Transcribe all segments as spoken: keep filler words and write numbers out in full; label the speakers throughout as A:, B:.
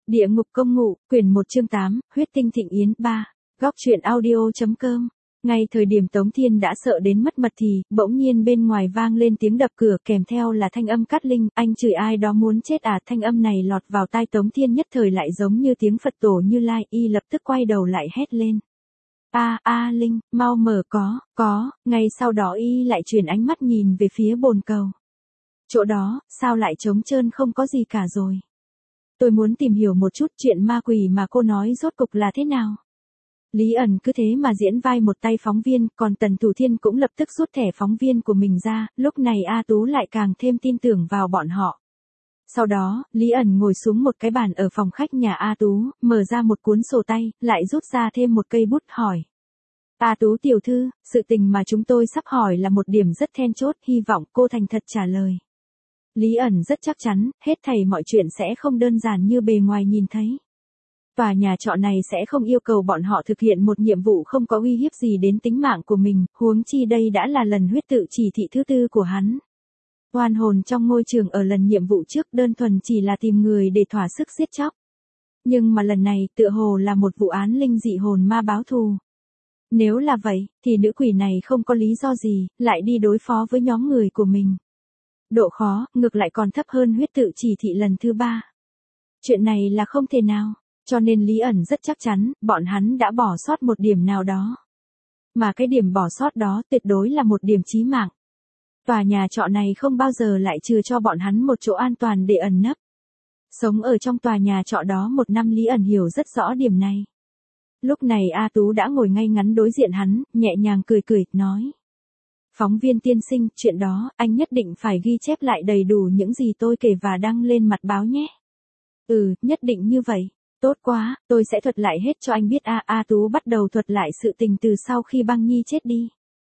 A: Địa ngục công ngụ, quyển một chương tám, huyết tinh thịnh yến ba. Góc truyện audio.com. Ngay thời điểm Tống Thiên đã sợ đến mất mật thì, bỗng nhiên bên ngoài vang lên tiếng đập cửa kèm theo là thanh âm cắt linh, anh chửi ai đó muốn chết à. Thanh âm này lọt vào tai Tống Thiên nhất thời lại giống như tiếng Phật tổ Như Lai, y lập tức quay đầu lại hét lên. A A Linh, mau mở có, có, ngay sau đó y lại chuyển ánh mắt nhìn về phía bồn cầu. Chỗ đó, sao lại trống trơn không có gì cả rồi. Tôi muốn tìm hiểu một chút chuyện ma quỷ mà cô nói rốt cục là thế nào. Lý ẩn cứ thế mà diễn vai một tay phóng viên, còn Tần Thủ Thiên cũng lập tức rút thẻ phóng viên của mình ra, lúc này A Tú lại càng thêm tin tưởng vào bọn họ. Sau đó, Lý ẩn ngồi xuống một cái bàn ở phòng khách nhà A Tú, mở ra một cuốn sổ tay, lại rút ra thêm một cây bút hỏi. A Tú tiểu thư, sự tình mà chúng tôi sắp hỏi là một điểm rất then chốt, hy vọng cô thành thật trả lời. Lý ẩn rất chắc chắn, hết thảy mọi chuyện sẽ không đơn giản như bề ngoài nhìn thấy. Tòa nhà trọ này sẽ không yêu cầu bọn họ thực hiện một nhiệm vụ không có uy hiếp gì đến tính mạng của mình, huống chi đây đã là lần huyết tự chỉ thị thứ tư của hắn. Oan hồn trong ngôi trường ở lần nhiệm vụ trước đơn thuần chỉ là tìm người để thỏa sức giết chóc. Nhưng mà lần này tựa hồ là một vụ án linh dị hồn ma báo thù. Nếu là vậy, thì nữ quỷ này không có lý do gì, lại đi đối phó với nhóm người của mình. Độ khó, ngược lại còn thấp hơn huyết tự chỉ thị lần thứ ba. Chuyện này là không thể nào, cho nên Lý ẩn rất chắc chắn, bọn hắn đã bỏ sót một điểm nào đó. Mà cái điểm bỏ sót đó tuyệt đối là một điểm chí mạng. Tòa nhà trọ này không bao giờ lại trừ cho bọn hắn một chỗ an toàn để ẩn nấp. Sống ở trong tòa nhà trọ đó một năm Lý ẩn hiểu rất rõ điểm này. Lúc này A Tú đã ngồi ngay ngắn đối diện hắn, nhẹ nhàng cười cười, nói. Phóng viên tiên sinh, chuyện đó, anh nhất định phải ghi chép lại đầy đủ những gì tôi kể và đăng lên mặt báo nhé. Ừ, nhất định như vậy. Tốt quá, tôi sẽ thuật lại hết cho anh biết. A A Tú bắt đầu thuật lại sự tình từ sau khi Băng Nhi chết đi.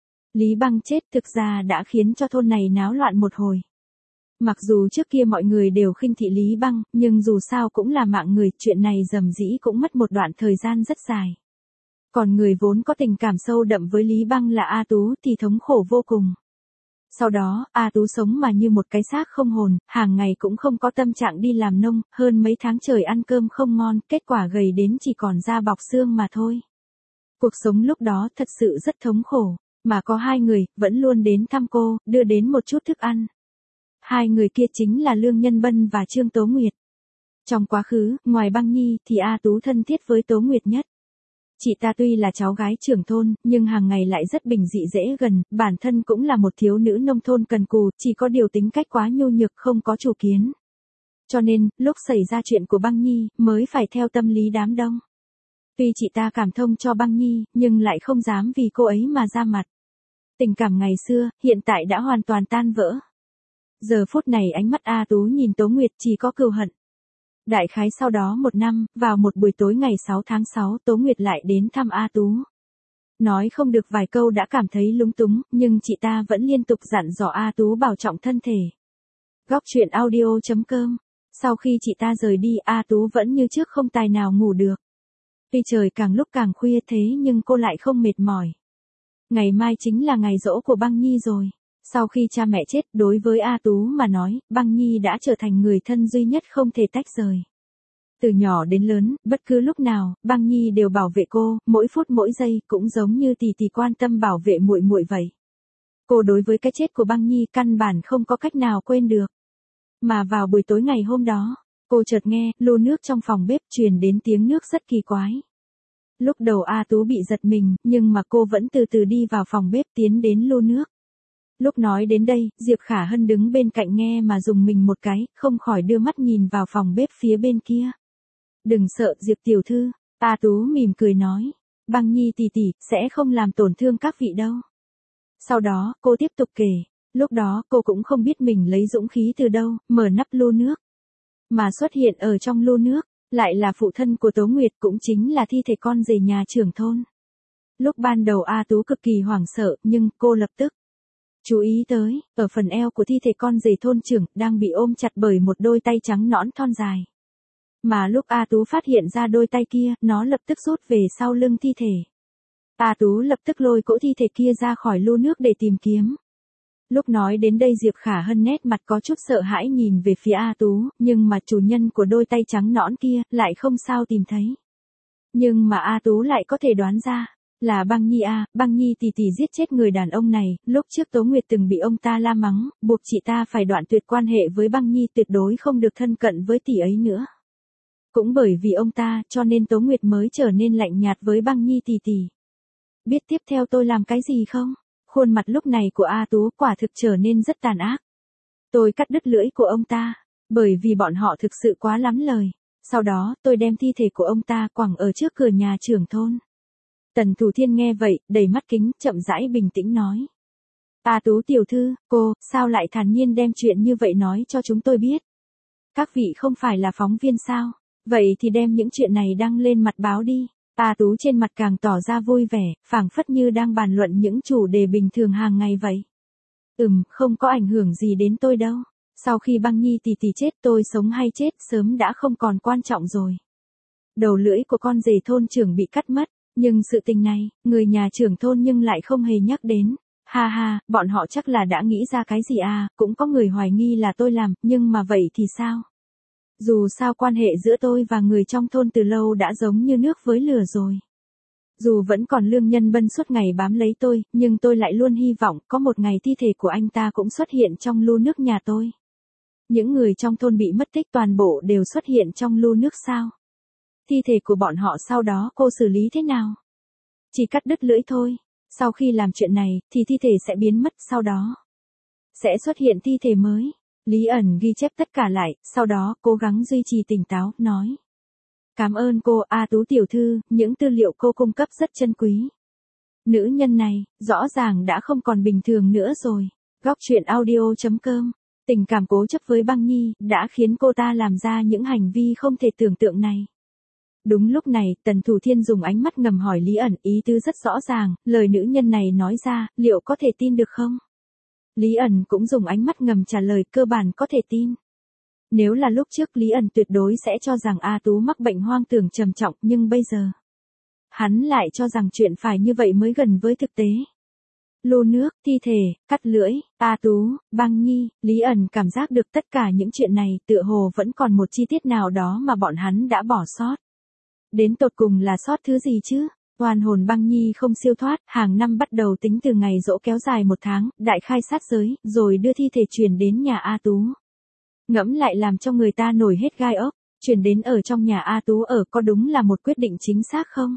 A: Lý Băng chết thực ra đã khiến cho thôn này náo loạn một hồi. Mặc dù trước kia mọi người đều khinh thị Lý Băng, nhưng dù sao cũng là mạng người, chuyện này dầm dĩ cũng mất một đoạn thời gian rất dài. Còn người vốn có tình cảm sâu đậm với Lý Băng là A Tú thì thống khổ vô cùng. Sau đó, A Tú sống mà như một cái xác không hồn, hàng ngày cũng không có tâm trạng đi làm nông, hơn mấy tháng trời ăn cơm không ngon, kết quả gầy đến chỉ còn da bọc xương mà thôi. Cuộc sống lúc đó thật sự rất thống khổ, mà có hai người, vẫn luôn đến thăm cô, đưa đến một chút thức ăn. Hai người kia chính là Lương Nhân Bân và Trương Tố Nguyệt. Trong quá khứ, ngoài Băng Nhi thì A Tú thân thiết với Tố Nguyệt nhất. Chị ta tuy là cháu gái trưởng thôn, nhưng hàng ngày lại rất bình dị dễ gần, bản thân cũng là một thiếu nữ nông thôn cần cù, chỉ có điều tính cách quá nhu nhược không có chủ kiến. Cho nên, lúc xảy ra chuyện của Băng Nhi, mới phải theo tâm lý đám đông. Tuy chị ta cảm thông cho Băng Nhi, nhưng lại không dám vì cô ấy mà ra mặt. Tình cảm ngày xưa, hiện tại đã hoàn toàn tan vỡ. Giờ phút này ánh mắt A Tú nhìn Tố Nguyệt chỉ có cừu hận. Đại khái sau đó một năm, vào một buổi tối ngày sáu tháng sáu, Tố Nguyệt lại đến thăm A Tú. Nói không được vài câu đã cảm thấy lúng túng, nhưng chị ta vẫn liên tục dặn dò A Tú bảo trọng thân thể. Góc truyện audio.com. Sau khi chị ta rời đi, A Tú vẫn như trước không tài nào ngủ được. Tuy trời càng lúc càng khuya thế nhưng cô lại không mệt mỏi. Ngày mai chính là ngày giỗ của Băng Nhi rồi. Sau khi cha mẹ chết, đối với A Tú mà nói, Băng Nhi đã trở thành người thân duy nhất không thể tách rời. Từ nhỏ đến lớn, bất cứ lúc nào, Băng Nhi đều bảo vệ cô, mỗi phút mỗi giây, cũng giống như tỷ tỷ quan tâm bảo vệ muội muội vậy. Cô đối với cái chết của Băng Nhi căn bản không có cách nào quên được. Mà vào buổi tối ngày hôm đó, cô chợt nghe, lu nước trong phòng bếp truyền đến tiếng nước rất kỳ quái. Lúc đầu A Tú bị giật mình, nhưng mà cô vẫn từ từ đi vào phòng bếp tiến đến lu nước. Lúc nói đến đây, Diệp Khả Hân đứng bên cạnh nghe mà dùng mình một cái, không khỏi đưa mắt nhìn vào phòng bếp phía bên kia. Đừng sợ Diệp tiểu thư, A Tú mỉm cười nói, Băng Nhi tỷ tỷ, sẽ không làm tổn thương các vị đâu. Sau đó, cô tiếp tục kể, lúc đó cô cũng không biết mình lấy dũng khí từ đâu, mở nắp lu nước. Mà xuất hiện ở trong lu nước, lại là phụ thân của Tố Nguyệt cũng chính là thi thể con rể nhà trưởng thôn. Lúc ban đầu A Tú cực kỳ hoảng sợ, nhưng cô lập tức chú ý tới, ở phần eo của thi thể con rể thôn trưởng, đang bị ôm chặt bởi một đôi tay trắng nõn thon dài. Mà lúc A Tú phát hiện ra đôi tay kia, nó lập tức rút về sau lưng thi thể. A Tú lập tức lôi cỗ thi thể kia ra khỏi lu nước để tìm kiếm. Lúc nói đến đây Diệp Khả Hân nét mặt có chút sợ hãi nhìn về phía A Tú, nhưng mà chủ nhân của đôi tay trắng nõn kia, lại không sao tìm thấy. Nhưng mà A Tú lại có thể đoán ra, là Băng Nhi a, Băng Nhi tỷ tỷ giết chết người đàn ông này, lúc trước Tố Nguyệt từng bị ông ta la mắng, buộc chị ta phải đoạn tuyệt quan hệ với Băng Nhi, tuyệt đối không được thân cận với tỷ ấy nữa. Cũng bởi vì ông ta, cho nên Tố Nguyệt mới trở nên lạnh nhạt với Băng Nhi tỷ tỷ. Biết tiếp theo tôi làm cái gì không? Khuôn mặt lúc này của A Tú quả thực trở nên rất tàn ác. Tôi cắt đứt lưỡi của ông ta, bởi vì bọn họ thực sự quá lắm lời. Sau đó, tôi đem thi thể của ông ta quẳng ở trước cửa nhà trưởng thôn. Tần Thủ Thiên nghe vậy, đầy mắt kính, chậm rãi bình tĩnh nói. A Tú tiểu thư, cô, sao lại thản nhiên đem chuyện như vậy nói cho chúng tôi biết? Các vị không phải là phóng viên sao? Vậy thì đem những chuyện này đăng lên mặt báo đi. A Tú trên mặt càng tỏ ra vui vẻ, phảng phất như đang bàn luận những chủ đề bình thường hàng ngày vậy. Ừm, không có ảnh hưởng gì đến tôi đâu. Sau khi Băng Nhi tỷ tỷ chết, tôi sống hay chết sớm đã không còn quan trọng rồi. Đầu lưỡi của con rể thôn trưởng bị cắt mất, nhưng sự tình này, người nhà trưởng thôn nhưng lại không hề nhắc đến. Ha ha, bọn họ chắc là đã nghĩ ra cái gì à, cũng có người hoài nghi là tôi làm, nhưng mà vậy thì sao? Dù sao quan hệ giữa tôi và người trong thôn từ lâu đã giống như nước với lửa rồi. Dù vẫn còn Lương Nhân Bân suốt ngày bám lấy tôi, nhưng tôi lại luôn hy vọng có một ngày thi thể của anh ta cũng xuất hiện trong lu nước nhà tôi. Những người trong thôn bị mất tích toàn bộ đều xuất hiện trong lu nước sao? Thi thể của bọn họ sau đó cô xử lý thế nào? Chỉ cắt đứt lưỡi thôi. Sau khi làm chuyện này, thì thi thể sẽ biến mất, sau đó sẽ xuất hiện thi thể mới. Lý ẩn ghi chép tất cả lại, sau đó cố gắng duy trì tỉnh táo, nói. Cảm ơn cô, A Tú tiểu thư, những tư liệu cô cung cấp rất chân quý. Nữ nhân này, rõ ràng đã không còn bình thường nữa rồi. Góc truyện audio chấm com. Tình cảm cố chấp với Băng Nhi, đã khiến cô ta làm ra những hành vi không thể tưởng tượng này. Đúng lúc này, Tần Thủ Thiên dùng ánh mắt ngầm hỏi Lý ẩn, ý tứ rất rõ ràng, lời nữ nhân này nói ra, liệu có thể tin được không? Lý ẩn cũng dùng ánh mắt ngầm trả lời, cơ bản có thể tin. Nếu là lúc trước Lý ẩn tuyệt đối sẽ cho rằng A Tú mắc bệnh hoang tưởng trầm trọng, nhưng bây giờ, hắn lại cho rằng chuyện phải như vậy mới gần với thực tế. Lô nước, thi thể, cắt lưỡi, A Tú, Băng Nhi, Lý ẩn cảm giác được tất cả những chuyện này tựa hồ vẫn còn một chi tiết nào đó mà bọn hắn đã bỏ sót. Đến tột cùng là sót thứ gì chứ? Oan hồn Băng Nhi không siêu thoát, hàng năm bắt đầu tính từ ngày giỗ kéo dài một tháng, đại khai sát giới, rồi đưa thi thể truyền đến nhà A Tú. Ngẫm lại làm cho người ta nổi hết gai ốc, truyền đến ở trong nhà A Tú ở có đúng là một quyết định chính xác không?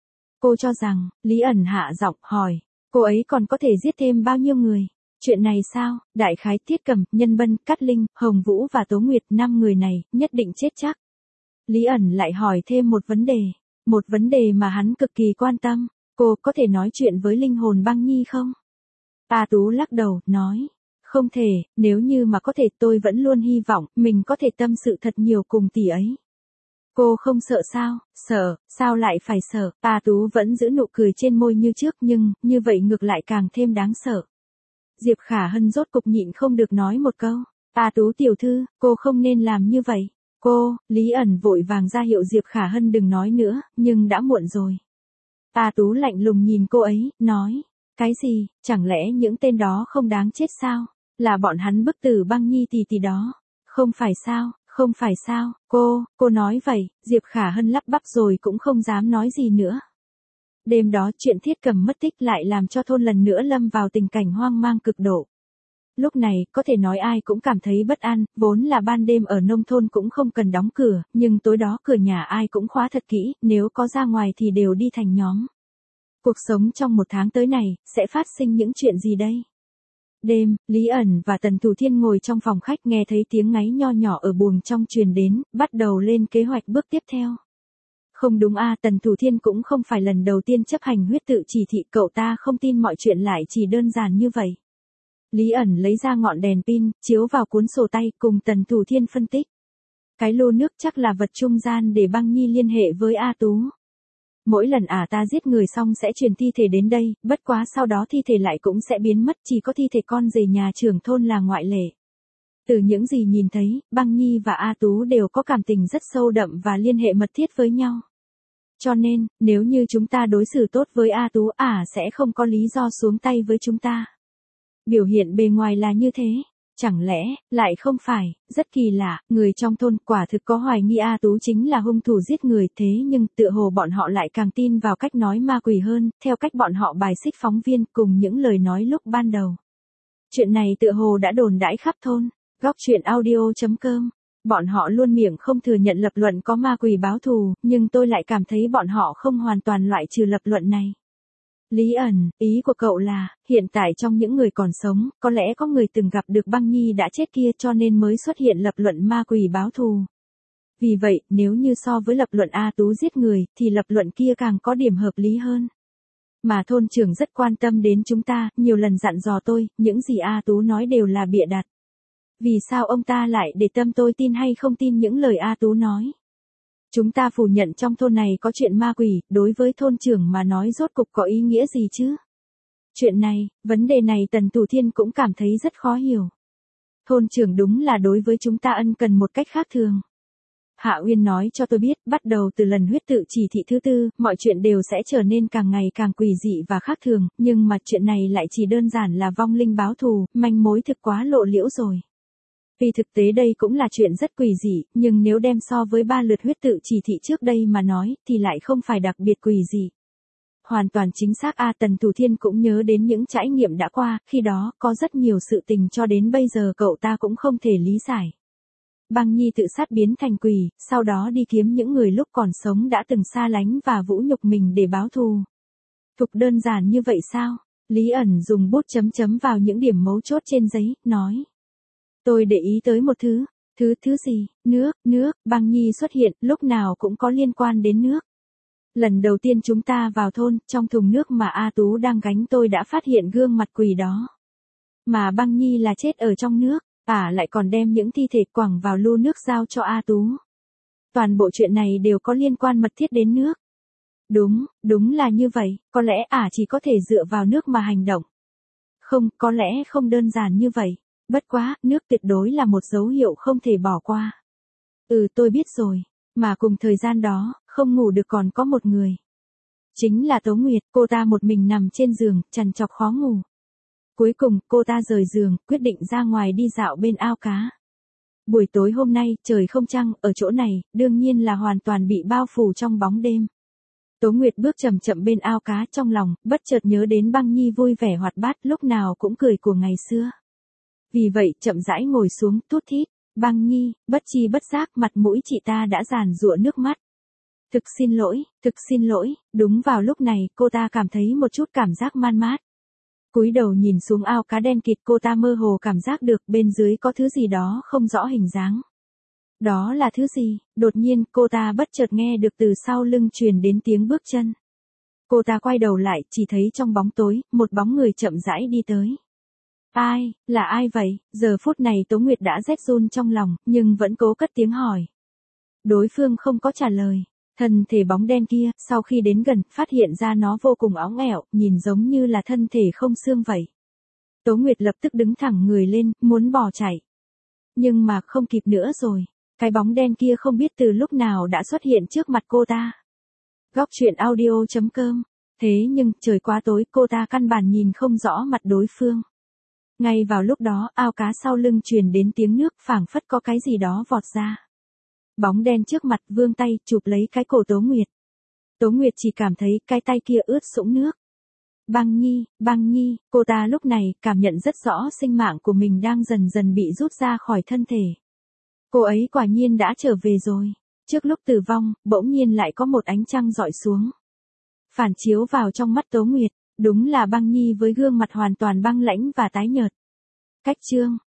A: Cô cho rằng, Lý ẩn hạ giọng hỏi, cô ấy còn có thể giết thêm bao nhiêu người? Chuyện này sao? Đại khái Tiết Cầm, Nhân Bân, Cát Linh, Hồng Vũ và Tố Nguyệt, năm người này, nhất định chết chắc. Lý ẩn lại hỏi thêm một vấn đề. Một vấn đề mà hắn cực kỳ quan tâm. Cô có thể nói chuyện với linh hồn Băng Nhi không? A Tú lắc đầu, nói. Không thể, nếu như mà có thể tôi vẫn luôn hy vọng mình có thể tâm sự thật nhiều cùng tỷ ấy. Cô không sợ sao? Sợ, sao lại phải sợ? A Tú vẫn giữ nụ cười trên môi như trước nhưng, như vậy ngược lại càng thêm đáng sợ. Diệp Khả Hân rốt cục nhịn không được nói một câu. A Tú tiểu thư, cô không nên làm như vậy. Cô, Lý ẩn vội vàng ra hiệu Diệp Khả Hân đừng nói nữa, nhưng đã muộn rồi. A Tú lạnh lùng nhìn cô ấy, nói. Cái gì, chẳng lẽ những tên đó không đáng chết sao? Là bọn hắn bức tử Băng Nhi tỷ tỷ đó. Không phải sao, không phải sao, cô, cô nói vậy, Diệp Khả Hân lắp bắp rồi cũng không dám nói gì nữa. Đêm đó chuyện Thiết Cầm mất tích lại làm cho thôn lần nữa lâm vào tình cảnh hoang mang cực độ. Lúc này, có thể nói ai cũng cảm thấy bất an, vốn là ban đêm ở nông thôn cũng không cần đóng cửa, nhưng tối đó cửa nhà ai cũng khóa thật kỹ, nếu có ra ngoài thì đều đi thành nhóm. Cuộc sống trong một tháng tới này, sẽ phát sinh những chuyện gì đây? Đêm, Lý ẩn và Tần Thủ Thiên ngồi trong phòng khách nghe thấy tiếng ngáy nho nhỏ ở buồng trong truyền đến, bắt đầu lên kế hoạch bước tiếp theo. Không đúng a, Tần Thủ Thiên cũng không phải lần đầu tiên chấp hành huyết tự chỉ thị, cậu ta không tin mọi chuyện lại chỉ đơn giản như vậy. Lý ẩn lấy ra ngọn đèn pin, chiếu vào cuốn sổ tay cùng Tần Thủ Thiên phân tích. Cái lô nước chắc là vật trung gian để Băng Nhi liên hệ với A Tú. Mỗi lần ả ta giết người xong sẽ truyền thi thể đến đây, bất quá sau đó thi thể lại cũng sẽ biến mất, chỉ có thi thể con rể nhà trưởng thôn là ngoại lệ. Từ những gì nhìn thấy, Băng Nhi và A Tú đều có cảm tình rất sâu đậm và liên hệ mật thiết với nhau. Cho nên, nếu như chúng ta đối xử tốt với A Tú, ả sẽ không có lý do xuống tay với chúng ta. Biểu hiện bề ngoài là như thế. Chẳng lẽ, lại không phải, rất kỳ lạ, người trong thôn quả thực có hoài nghi A Tú chính là hung thủ giết người thế nhưng tựa hồ bọn họ lại càng tin vào cách nói ma quỷ hơn, theo cách bọn họ bài xích phóng viên cùng những lời nói lúc ban đầu. Chuyện này tựa hồ đã đồn đãi khắp thôn, góc chuyện audio chấm com. Bọn họ luôn miệng không thừa nhận lập luận có ma quỷ báo thù, nhưng tôi lại cảm thấy bọn họ không hoàn toàn loại trừ lập luận này. Lý ẩn, ý của cậu là, hiện tại trong những người còn sống, có lẽ có người từng gặp được băng nhi đã chết kia cho nên mới xuất hiện lập luận ma quỷ báo thù. Vì vậy, nếu như so với lập luận A Tú giết người, thì lập luận kia càng có điểm hợp lý hơn. Mà thôn trưởng rất quan tâm đến chúng ta, nhiều lần dặn dò tôi, những gì A Tú nói đều là bịa đặt. Vì sao ông ta lại để tâm tôi tin hay không tin những lời A Tú nói? Chúng ta phủ nhận trong thôn này có chuyện ma quỷ, đối với thôn trưởng mà nói rốt cục có ý nghĩa gì chứ? Chuyện này, vấn đề này Tần Thủ Thiên cũng cảm thấy rất khó hiểu. Thôn trưởng đúng là đối với chúng ta ân cần một cách khác thường. Hạ Uyên nói cho tôi biết, bắt đầu từ lần huyết tự chỉ thị thứ tư, mọi chuyện đều sẽ trở nên càng ngày càng quỷ dị và khác thường, nhưng mà chuyện này lại chỉ đơn giản là vong linh báo thù, manh mối thực quá lộ liễu rồi. Vì thực tế đây cũng là chuyện rất quỷ dị, nhưng nếu đem so với ba lượt huyết tự chỉ thị trước đây mà nói, thì lại không phải đặc biệt quỷ dị. Hoàn toàn chính xác A Tần Thủ Thiên cũng nhớ đến những trải nghiệm đã qua, khi đó, có rất nhiều sự tình cho đến bây giờ cậu ta cũng không thể lý giải. Băng Nhi tự sát biến thành quỷ, sau đó đi kiếm những người lúc còn sống đã từng xa lánh và vũ nhục mình để báo thù. Thục đơn giản như vậy sao? Lý ẩn dùng bút chấm chấm vào những điểm mấu chốt trên giấy, nói. Tôi để ý tới một thứ, thứ thứ gì, nước, nước, Băng Nhi xuất hiện, lúc nào cũng có liên quan đến nước. Lần đầu tiên chúng ta vào thôn, trong thùng nước mà A Tú đang gánh tôi đã phát hiện gương mặt quỷ đó. Mà Băng Nhi là chết ở trong nước, à lại còn đem những thi thể quẳng vào lu nước giao cho A Tú. Toàn bộ chuyện này đều có liên quan mật thiết đến nước. Đúng, đúng là như vậy, có lẽ ả à chỉ có thể dựa vào nước mà hành động. Không, có lẽ không đơn giản như vậy. Bất quá, nước tuyệt đối là một dấu hiệu không thể bỏ qua. Ừ tôi biết rồi, mà cùng thời gian đó, không ngủ được còn có một người. Chính là Tố Nguyệt, cô ta một mình nằm trên giường, trằn trọc khó ngủ. Cuối cùng, cô ta rời giường, quyết định ra ngoài đi dạo bên ao cá. Buổi tối hôm nay, trời không trăng, ở chỗ này, đương nhiên là hoàn toàn bị bao phủ trong bóng đêm. Tố Nguyệt bước chậm chậm bên ao cá trong lòng, bất chợt nhớ đến Băng Nhi vui vẻ hoạt bát lúc nào cũng cười của ngày xưa. Vì vậy, chậm rãi ngồi xuống, thút thít, Băng Nhi, bất chi bất giác mặt mũi chị ta đã giàn giụa nước mắt. Thực xin lỗi, thực xin lỗi, đúng vào lúc này cô ta cảm thấy một chút cảm giác man mát. Cúi đầu nhìn xuống ao cá đen kịt cô ta mơ hồ cảm giác được bên dưới có thứ gì đó không rõ hình dáng. Đó là thứ gì? Đột nhiên cô ta bất chợt nghe được từ sau lưng truyền đến tiếng bước chân. Cô ta quay đầu lại chỉ thấy trong bóng tối, một bóng người chậm rãi đi tới. Ai, là ai vậy? Giờ phút này Tố Nguyệt đã rét run trong lòng, nhưng vẫn cố cất tiếng hỏi. Đối phương không có trả lời. Thân thể bóng đen kia, sau khi đến gần, phát hiện ra nó vô cùng óng ẻo, nhìn giống như là thân thể không xương vậy. Tố Nguyệt lập tức đứng thẳng người lên, muốn bỏ chạy. Nhưng mà không kịp nữa rồi. Cái bóng đen kia không biết từ lúc nào đã xuất hiện trước mặt cô ta. Góc chuyện audio chấm com. Thế nhưng, trời quá tối, cô ta căn bản nhìn không rõ mặt đối phương. Ngay vào lúc đó, ao cá sau lưng truyền đến tiếng nước, phảng phất có cái gì đó vọt ra. Bóng đen trước mặt vươn tay, chụp lấy cái cổ Tố Nguyệt. Tố Nguyệt chỉ cảm thấy cái tay kia ướt sũng nước. Băng Nhi, Băng Nhi, cô ta lúc này cảm nhận rất rõ sinh mạng của mình đang dần dần bị rút ra khỏi thân thể. Cô ấy quả nhiên đã trở về rồi. Trước lúc tử vong, bỗng nhiên lại có một ánh trăng rọi xuống. Phản chiếu vào trong mắt Tố Nguyệt, đúng là Băng Nhi với gương mặt hoàn toàn băng lãnh và tái nhợt. Cách chương